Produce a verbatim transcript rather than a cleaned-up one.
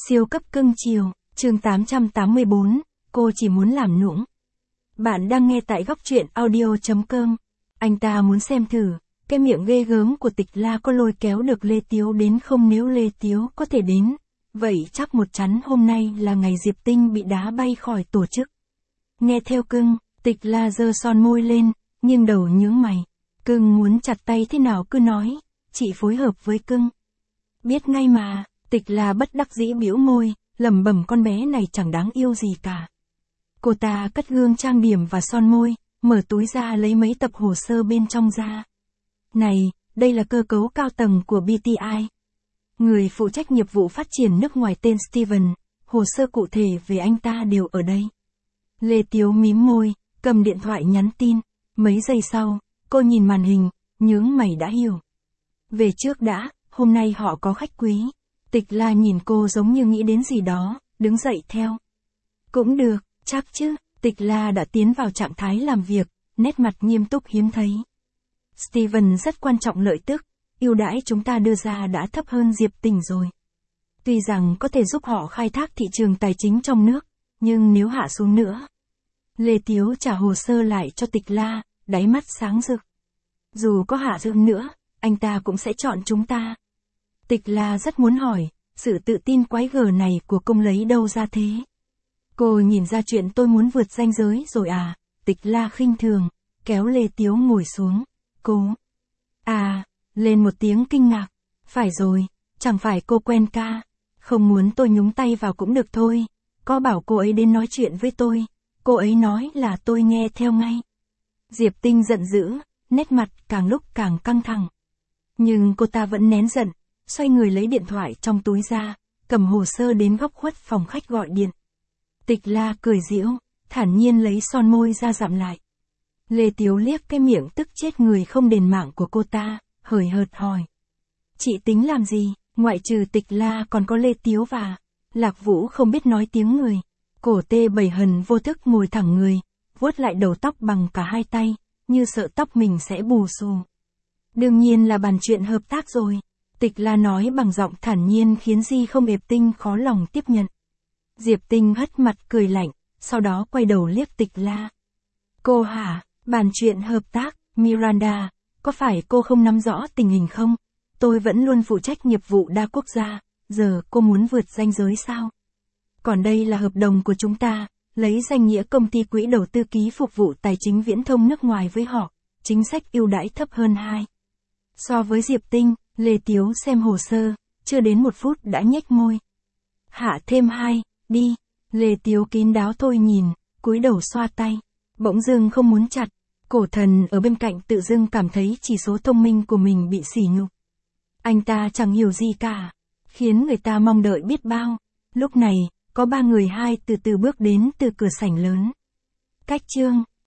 Siêu cấp cưng chiều, chương tám trăm tám mươi bốn, cô chỉ muốn làm nũng. Bạn đang nghe tại góc truyện audio chấm com. Anh ta muốn xem thử, cái miệng ghê gớm của Tịch La có lôi kéo được Lê Tiếu đến không. Nếu Lê Tiếu có thể đến, vậy chắc một chắn hôm nay là ngày Diệp Tinh bị đá bay khỏi tổ chức. Nghe theo cưng, Tịch La giơ son môi lên, nhưng đầu nhướng mày. Cưng muốn chặt tay thế nào cứ nói, chị phối hợp với cưng. Biết ngay mà. Tịch La bất đắc dĩ bĩu môi, lẩm bẩm con bé này chẳng đáng yêu gì cả. Cô ta cất gương trang điểm và son môi, mở túi ra lấy mấy tập hồ sơ bên trong ra. Này, đây là cơ cấu cao tầng của bê tê i. Người phụ trách nghiệp vụ phát triển nước ngoài tên Steven, hồ sơ cụ thể về anh ta đều ở đây. Lê Tiếu mím môi, cầm điện thoại nhắn tin. Mấy giây sau, cô nhìn màn hình, nhướng mày đã hiểu. Về trước đã, hôm nay họ có khách quý. Tịch La nhìn cô giống như nghĩ đến gì đó, đứng dậy theo. Cũng được, chắc chứ. Tịch La đã tiến vào trạng thái làm việc, nét mặt nghiêm túc hiếm thấy. Steven rất quan trọng lợi tức, ưu đãi chúng ta đưa ra đã thấp hơn Diệp Tinh rồi. Tuy rằng có thể giúp họ khai thác thị trường tài chính trong nước, nhưng nếu hạ xuống nữa. Lê Tiếu trả hồ sơ lại cho Tịch La, đáy mắt sáng rực. Dù có hạ xuống nữa, anh ta cũng sẽ chọn chúng ta. Tịch La rất muốn hỏi, sự tự tin quái gở này của công lấy đâu ra thế? Cô nhìn ra chuyện tôi muốn vượt ranh giới rồi à? Tịch La khinh thường, kéo Lê Tiếu ngồi xuống. Cô. À, lên một tiếng kinh ngạc. Phải rồi, chẳng phải cô quen ca. Không muốn tôi nhúng tay vào cũng được thôi. Có bảo cô ấy đến nói chuyện với tôi. Cô ấy nói là tôi nghe theo ngay. Diệp Tinh giận dữ, nét mặt càng lúc càng căng thẳng. Nhưng cô ta vẫn nén giận. Xoay người lấy điện thoại trong túi ra, cầm hồ sơ đến góc khuất phòng khách gọi điện. Tịch La cười giễu, thản nhiên lấy son môi ra dặm lại. Lê Tiếu liếc cái miệng tức chết người không đền mạng của cô ta, hời hợt hỏi. Chị tính làm gì, ngoại trừ Tịch La còn có Lê Tiếu và Lạc Vũ không biết nói tiếng người. Cổ tê bảy hần vô thức ngồi thẳng người, vuốt lại đầu tóc bằng cả hai tay, như sợ tóc mình sẽ bù xù. Đương nhiên là bàn chuyện hợp tác rồi. Tịch La nói bằng giọng thản nhiên khiến Di không Diệp Tinh khó lòng tiếp nhận. Diệp Tinh hất mặt cười lạnh, sau đó quay đầu liếc Tịch La. Cô hả, bàn chuyện hợp tác, Miranda, có phải cô không nắm rõ tình hình không? Tôi vẫn luôn phụ trách nghiệp vụ đa quốc gia, giờ cô muốn vượt ranh giới sao? Còn đây là hợp đồng của chúng ta, lấy danh nghĩa công ty quỹ đầu tư ký phục vụ tài chính viễn thông nước ngoài với họ, chính sách ưu đãi thấp hơn hai. So với Diệp Tinh. Lê Tiếu xem hồ sơ, chưa đến một phút đã nhếch môi. Hạ thêm hai, đi. Lê Tiếu kín đáo thôi nhìn, cúi đầu xoa tay. Bỗng dưng không muốn chặt. Cổ thần ở bên cạnh tự dưng cảm thấy chỉ số thông minh của mình bị sỉ nhục. Anh ta chẳng hiểu gì cả, khiến người ta mong đợi biết bao. Lúc này, có ba người hai từ từ bước đến từ cửa sảnh lớn. Cách chương.